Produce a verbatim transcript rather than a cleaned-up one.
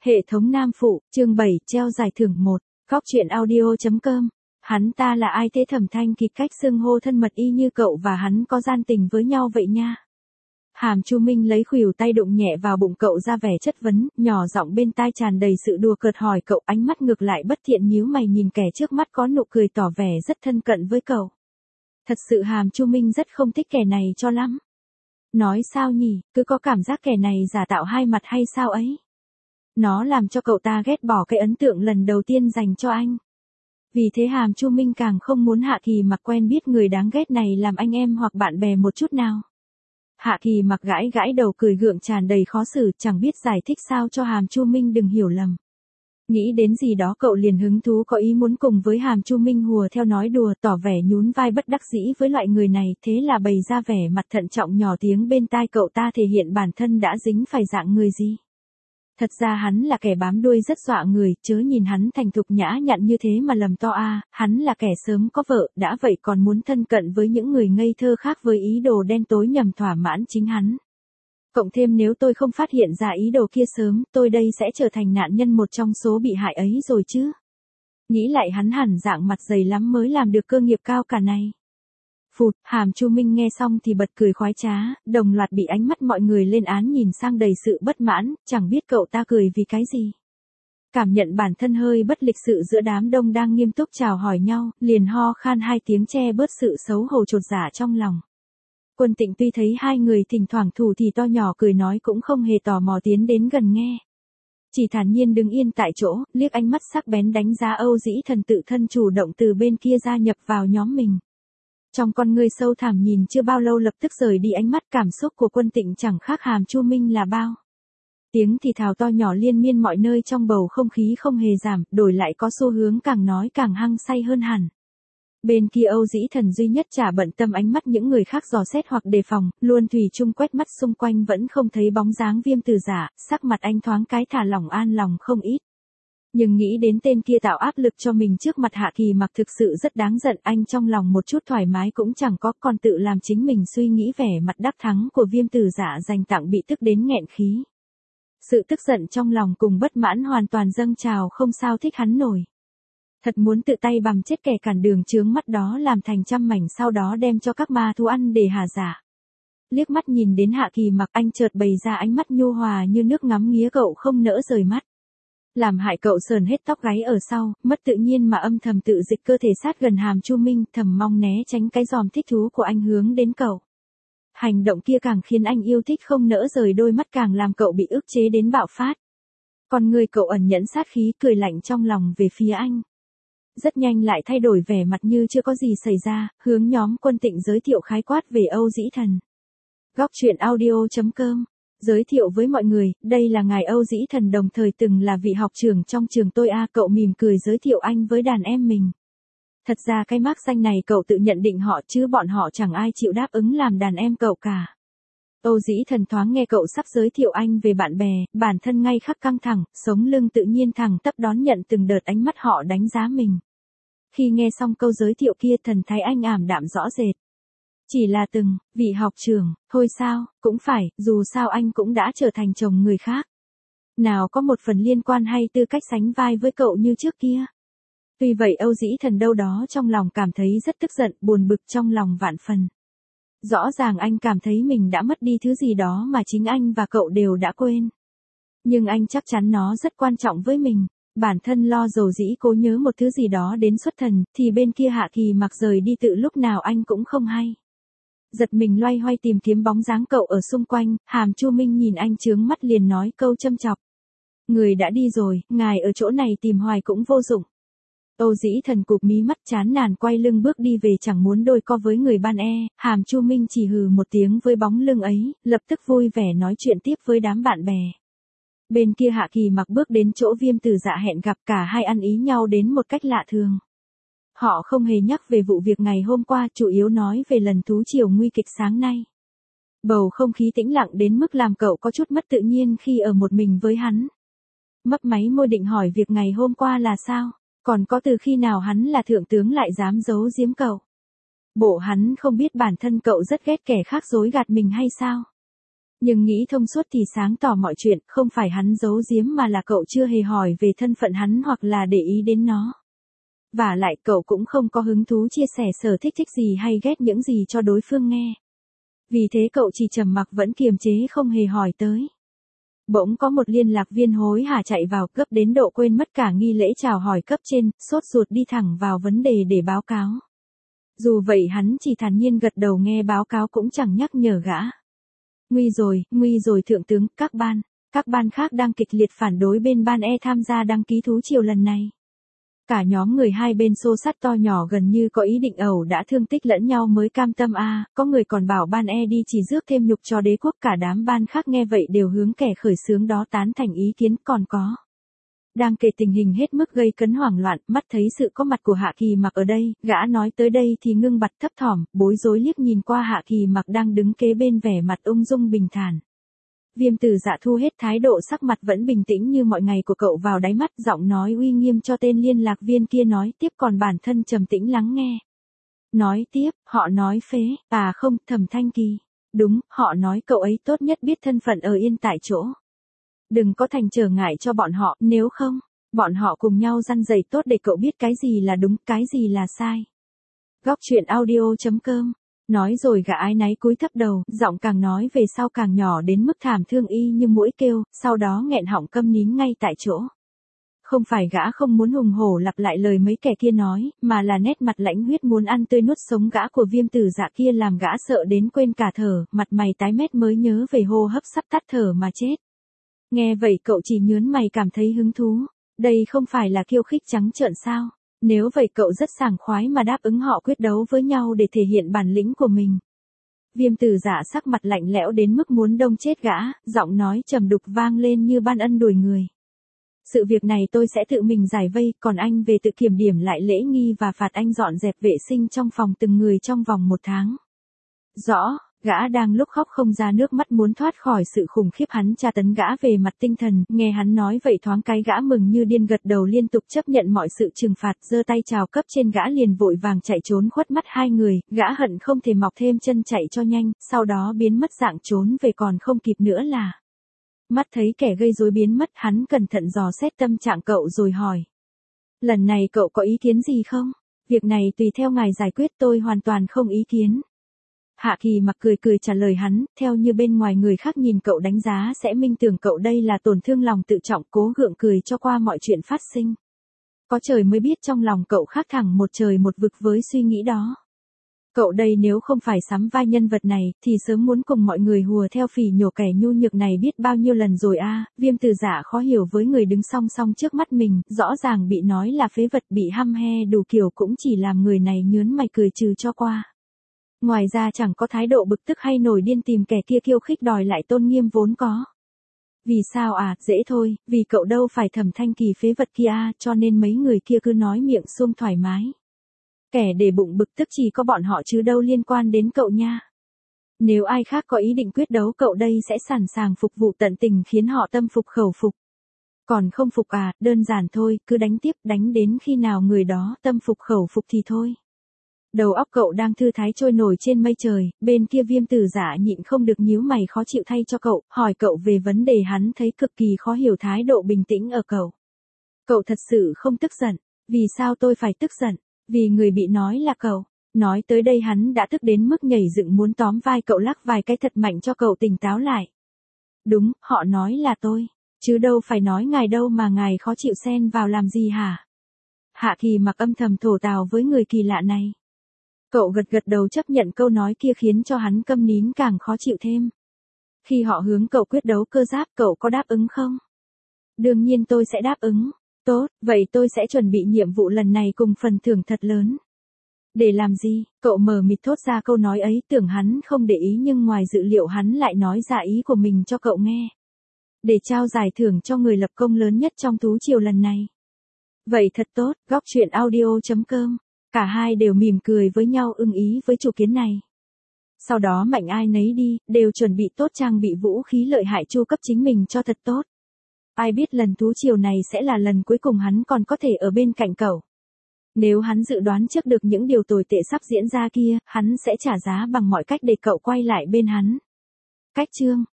Hệ thống nam phụ, chương bảy, treo giải thưởng một, góc truyện audio.com. Hắn ta là ai thế? Thẩm Thanh Kịch cách xưng hô thân mật y như cậu và hắn có gian tình với nhau vậy nha. Hàm Chu Minh lấy khuỷu tay đụng nhẹ vào bụng cậu ra vẻ chất vấn, nhỏ giọng bên tai tràn đầy sự đùa cợt hỏi cậu, ánh mắt ngược lại bất thiện nhíu mày nhìn kẻ trước mắt có nụ cười tỏ vẻ rất thân cận với cậu. Thật sự Hàm Chu Minh rất không thích kẻ này cho lắm. Nói sao nhỉ, cứ có cảm giác kẻ này giả tạo hai mặt hay sao ấy. Nó làm cho cậu ta ghét bỏ cái ấn tượng lần đầu tiên dành cho anh. Vì thế Hàm Chu Minh càng không muốn Hạ Kỳ Mặc quen biết người đáng ghét này làm anh em hoặc bạn bè một chút nào. Hạ Kỳ Mặc gãi gãi đầu cười gượng tràn đầy khó xử, chẳng biết giải thích sao cho Hàm Chu Minh đừng hiểu lầm. Nghĩ đến gì đó cậu liền hứng thú có ý muốn cùng với Hàm Chu Minh hùa theo nói đùa, tỏ vẻ nhún vai bất đắc dĩ với loại người này, thế là bày ra vẻ mặt thận trọng nhỏ tiếng bên tai cậu ta thể hiện bản thân đã dính phải dạng người gì. Thật ra hắn là kẻ bám đuôi rất dọa người, chớ nhìn hắn thành thục nhã nhặn như thế mà lầm to a, hắn là kẻ sớm có vợ, đã vậy còn muốn thân cận với những người ngây thơ khác với ý đồ đen tối nhằm thỏa mãn chính hắn. Cộng thêm nếu tôi không phát hiện ra ý đồ kia sớm, tôi đây sẽ trở thành nạn nhân một trong số bị hại ấy rồi chứ. Nghĩ lại hắn hẳn dạng mặt dày lắm mới làm được cơ nghiệp cao cả này. Phụt, Hàm Chu Minh nghe xong thì bật cười khoái trá, đồng loạt bị ánh mắt mọi người lên án nhìn sang đầy sự bất mãn, chẳng biết cậu ta cười vì cái gì. Cảm nhận bản thân hơi bất lịch sự giữa đám đông đang nghiêm túc chào hỏi nhau, liền ho khan hai tiếng che bớt sự xấu hổ chột dạ trong lòng. Quân Tịnh tuy thấy hai người thỉnh thoảng thủ thì to nhỏ cười nói cũng không hề tò mò tiến đến gần nghe. Chỉ thản nhiên đứng yên tại chỗ, liếc ánh mắt sắc bén đánh giá Âu Dĩ Thần tự thân chủ động từ bên kia gia nhập vào nhóm mình. Trong con ngươi sâu thẳm nhìn chưa bao lâu lập tức rời đi ánh mắt, cảm xúc của Quân Tịnh chẳng khác Hàm Chu Minh là bao. Tiếng thì thào to nhỏ liên miên mọi nơi trong bầu không khí không hề giảm, đổi lại có xu hướng càng nói càng hăng say hơn hẳn. Bên kia Âu Dĩ Thần duy nhất chả bận tâm ánh mắt những người khác dò xét hoặc đề phòng, luôn thủy chung quét mắt xung quanh vẫn không thấy bóng dáng Viêm Tử Giả, sắc mặt anh thoáng cái thả lỏng an lòng không ít. Nhưng nghĩ đến tên kia tạo áp lực cho mình trước mặt Hạ Kỳ Mặc thực sự rất đáng giận, anh trong lòng một chút thoải mái cũng chẳng có, còn tự làm chính mình suy nghĩ vẻ mặt đắc thắng của Viêm Tử Giả dành tặng bị tức đến nghẹn khí. Sự tức giận trong lòng cùng bất mãn hoàn toàn dâng trào không sao thích hắn nổi. Thật muốn tự tay bằm chết kẻ cản đường chướng mắt đó làm thành trăm mảnh sau đó đem cho các ma thú ăn để hà dạ. Liếc mắt nhìn đến Hạ Kỳ Mặc anh chợt bày ra ánh mắt nhu hòa như nước ngắm nghía cậu không nỡ rời mắt. Làm hại cậu sờn hết tóc gáy ở sau, mất tự nhiên mà âm thầm tự dịch cơ thể sát gần Hàm Chu Minh, thầm mong né tránh cái giòm thích thú của anh hướng đến cậu. Hành động kia càng khiến anh yêu thích không nỡ rời, đôi mắt càng làm cậu bị ức chế đến bạo phát. Còn người cậu ẩn nhẫn sát khí cười lạnh trong lòng về phía anh. Rất nhanh lại thay đổi vẻ mặt như chưa có gì xảy ra, hướng nhóm Quân Tịnh giới thiệu khái quát về Âu Dĩ Thần. Góc truyện audio.com. Giới thiệu với mọi người, đây là ngài Âu Dĩ Thần đồng thời từng là vị học trưởng trong trường tôi a. Cậu mỉm cười giới thiệu anh với đàn em mình. Thật ra cái mác danh này cậu tự nhận định họ chứ bọn họ chẳng ai chịu đáp ứng làm đàn em cậu cả. Âu Dĩ Thần thoáng nghe cậu sắp giới thiệu anh về bạn bè, bản thân ngay khắc căng thẳng, sống lưng tự nhiên thẳng tắp đón nhận từng đợt ánh mắt họ đánh giá mình. Khi nghe xong câu giới thiệu kia thần thái anh ảm đạm rõ rệt. Chỉ là từng, vị học trưởng, thôi sao, cũng phải, dù sao anh cũng đã trở thành chồng người khác. Nào có một phần liên quan hay tư cách sánh vai với cậu như trước kia. Tuy vậy Âu Dĩ Thần đâu đó trong lòng cảm thấy rất tức giận, buồn bực trong lòng vạn phần. Rõ ràng anh cảm thấy mình đã mất đi thứ gì đó mà chính anh và cậu đều đã quên. Nhưng anh chắc chắn nó rất quan trọng với mình. Bản thân lo dầu dĩ cố nhớ một thứ gì đó đến xuất thần, thì bên kia Hạ Kỳ Mặc rời đi tự lúc nào anh cũng không hay. Giật mình loay hoay tìm kiếm bóng dáng cậu ở xung quanh, Hàm Chu Minh nhìn anh chướng mắt liền nói câu châm chọc. Người đã đi rồi, ngài ở chỗ này tìm hoài cũng vô dụng. Âu Dĩ Thần cụp mí mắt chán nản quay lưng bước đi về, chẳng muốn đôi co với người ban e, Hàm Chu Minh chỉ hừ một tiếng với bóng lưng ấy, lập tức vui vẻ nói chuyện tiếp với đám bạn bè. Bên kia Hạ Kỳ Mặc bước đến chỗ Viêm Tử Dạ hẹn gặp, cả hai ăn ý nhau đến một cách lạ thường. Họ không hề nhắc về vụ việc ngày hôm qua, chủ yếu nói về lần thú triều nguy kịch sáng nay. Bầu không khí tĩnh lặng đến mức làm cậu có chút mất tự nhiên khi ở một mình với hắn. Mấp máy môi định hỏi việc ngày hôm qua là sao, còn có từ khi nào hắn là thượng tướng lại dám giấu giếm cậu. Bộ hắn không biết bản thân cậu rất ghét kẻ khác dối gạt mình hay sao? Nhưng nghĩ thông suốt thì sáng tỏ mọi chuyện, không phải hắn giấu giếm mà là cậu chưa hề hỏi về thân phận hắn hoặc là để ý đến nó. Và lại cậu cũng không có hứng thú chia sẻ sở thích thích gì hay ghét những gì cho đối phương nghe. Vì thế cậu chỉ trầm mặc vẫn kiềm chế không hề hỏi tới. Bỗng có một liên lạc viên hối hả chạy vào, cấp đến độ quên mất cả nghi lễ chào hỏi cấp trên, sốt ruột đi thẳng vào vấn đề để báo cáo. Dù vậy hắn chỉ thản nhiên gật đầu nghe báo cáo cũng chẳng nhắc nhở gã. Nguy rồi, nguy rồi thượng tướng, các ban, các ban khác đang kịch liệt phản đối bên ban E tham gia đăng ký thú triều lần này. Cả nhóm người hai bên xô xát to nhỏ gần như có ý định ẩu đã thương tích lẫn nhau mới cam tâm a, à, có người còn bảo ban E đi chỉ rước thêm nhục cho đế quốc, cả đám ban khác nghe vậy đều hướng kẻ khởi xướng đó tán thành ý kiến. Còn có. Đang kể tình hình hết mức gây cấn hoảng loạn, mắt thấy sự có mặt của Hạ Kỳ Mặc ở đây, gã nói tới đây thì ngưng bặt thấp thỏm, bối rối liếc nhìn qua Hạ Kỳ Mặc đang đứng kế bên vẻ mặt ung dung bình thản. Viêm Tử Dạ thu hết thái độ, sắc mặt vẫn bình tĩnh như mọi ngày của cậu vào đáy mắt, giọng nói uy nghiêm cho tên liên lạc viên kia nói tiếp, còn bản thân trầm tĩnh lắng nghe. Nói tiếp, họ nói phế, à không, Thẩm Thanh Kỳ. Đúng, họ nói cậu ấy tốt nhất biết thân phận ở yên tại chỗ. Đừng có thành trở ngại cho bọn họ, nếu không, bọn họ cùng nhau răn dạy tốt để cậu biết cái gì là đúng, cái gì là sai. Góc truyện audio chấm com. Nói rồi gã ái náy cúi thấp đầu, giọng càng nói về sau càng nhỏ đến mức thảm thương y như mũi kêu, sau đó nghẹn họng câm nín ngay tại chỗ. Không phải gã không muốn hùng hổ lặp lại lời mấy kẻ kia nói, mà là nét mặt lãnh huyết muốn ăn tươi nuốt sống gã của Viêm Tử Dạ kia làm gã sợ đến quên cả thở, mặt mày tái mét mới nhớ về hô hấp sắp tắt thở mà chết. Nghe vậy cậu chỉ nhớn mày cảm thấy hứng thú, đây không phải là khiêu khích trắng trợn sao? Nếu vậy cậu rất sảng khoái mà đáp ứng họ quyết đấu với nhau để thể hiện bản lĩnh của mình. Viêm Tử Dạ sắc mặt lạnh lẽo đến mức muốn đông chết gã, giọng nói trầm đục vang lên như ban ân đuổi người. Sự việc này tôi sẽ tự mình giải vây, còn anh về tự kiểm điểm lại lễ nghi và phạt anh dọn dẹp vệ sinh trong phòng từng người trong vòng một tháng. Rõ. Gã đang lúc khóc không ra nước mắt muốn thoát khỏi sự khủng khiếp hắn tra tấn gã về mặt tinh thần, nghe hắn nói vậy thoáng cái gã mừng như điên gật đầu liên tục chấp nhận mọi sự trừng phạt, giơ tay chào cấp trên gã liền vội vàng chạy trốn khuất mắt hai người, gã hận không thể mọc thêm chân chạy cho nhanh, sau đó biến mất dạng trốn về còn không kịp nữa là. Mắt thấy kẻ gây rối biến mất hắn cẩn thận dò xét tâm trạng cậu rồi hỏi. Lần này cậu có ý kiến gì không? Việc này tùy theo ngài giải quyết, tôi hoàn toàn không ý kiến. Hạ Kỳ Mặc cười cười trả lời hắn, theo như bên ngoài người khác nhìn cậu đánh giá sẽ minh tưởng cậu đây là tổn thương lòng tự trọng, cố gượng cười cho qua mọi chuyện phát sinh. Có trời mới biết trong lòng cậu khác thẳng một trời một vực với suy nghĩ đó. Cậu đây nếu không phải sắm vai nhân vật này, thì sớm muốn cùng mọi người hùa theo phỉ nhổ kẻ nhu nhược này biết bao nhiêu lần rồi a. À, Viêm Tử Dạ khó hiểu với người đứng song song trước mắt mình, rõ ràng bị nói là phế vật, bị hăm he đủ kiểu cũng chỉ làm người này nhớn mày cười trừ cho qua. Ngoài ra chẳng có thái độ bực tức hay nổi điên tìm kẻ kia khiêu khích đòi lại tôn nghiêm vốn có. Vì sao à, dễ thôi, vì cậu đâu phải Thẩm Thanh Kỳ phế vật kia à, cho nên mấy người kia cứ nói miệng suông thoải mái. Kẻ để bụng bực tức chỉ có bọn họ chứ đâu liên quan đến cậu nha. Nếu ai khác có ý định quyết đấu cậu đây sẽ sẵn sàng phục vụ tận tình khiến họ tâm phục khẩu phục. Còn không phục à, đơn giản thôi, cứ đánh tiếp, đánh đến khi nào người đó tâm phục khẩu phục thì thôi. Đầu óc cậu đang thư thái trôi nổi trên mây trời, bên kia Viêm Tử Dạ nhịn không được nhíu mày khó chịu thay cho cậu, hỏi cậu về vấn đề hắn thấy cực kỳ khó hiểu thái độ bình tĩnh ở cậu. Cậu thật sự không tức giận, vì sao tôi phải tức giận, vì người bị nói là cậu. Nói tới đây hắn đã tức đến mức nhảy dựng muốn tóm vai cậu lắc vài cái thật mạnh cho cậu tỉnh táo lại. Đúng, họ nói là tôi, chứ đâu phải nói ngài đâu mà ngài khó chịu xen vào làm gì hả? Hạ Kỳ Mặc âm thầm thổ tào với người kỳ lạ này. Cậu gật gật đầu chấp nhận câu nói kia khiến cho hắn câm nín càng khó chịu thêm. Khi họ hướng cậu quyết đấu cơ giáp cậu có đáp ứng không? Đương nhiên tôi sẽ đáp ứng. Tốt, vậy tôi sẽ chuẩn bị nhiệm vụ lần này cùng phần thưởng thật lớn. Để làm gì? Cậu mờ mịt thốt ra câu nói ấy, tưởng hắn không để ý nhưng ngoài dự liệu hắn lại nói ra ý của mình cho cậu nghe. Để trao giải thưởng cho người lập công lớn nhất trong thú triều lần này. Vậy thật tốt, góc truyện audio chấm com. Cả hai đều mỉm cười với nhau ưng ý với chủ kiến này. Sau đó mạnh ai nấy đi, đều chuẩn bị tốt trang bị vũ khí lợi hại chu cấp chính mình cho thật tốt. Ai biết lần thú triều này sẽ là lần cuối cùng hắn còn có thể ở bên cạnh cậu. Nếu hắn dự đoán trước được những điều tồi tệ sắp diễn ra kia, hắn sẽ trả giá bằng mọi cách để cậu quay lại bên hắn. Cách chương